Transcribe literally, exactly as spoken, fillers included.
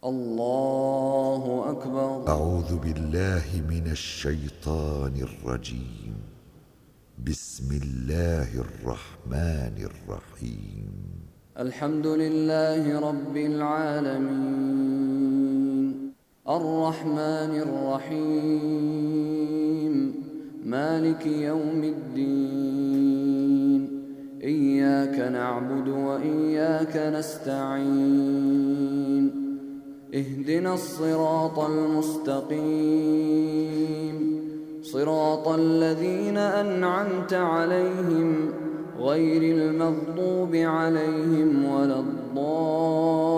الله أكبر. أعوذ بالله من الشيطان الرجيم. بسم الله الرحمن الرحيم. الحمد لله رب العالمين، الرحمن الرحيم، مالك يوم الدين. إياك نعبد وإياك نستعين. اهدنا الصراط المستقيم، صراط الذين أنعمت عليهم غير المغضوب عليهم ولا الضالين.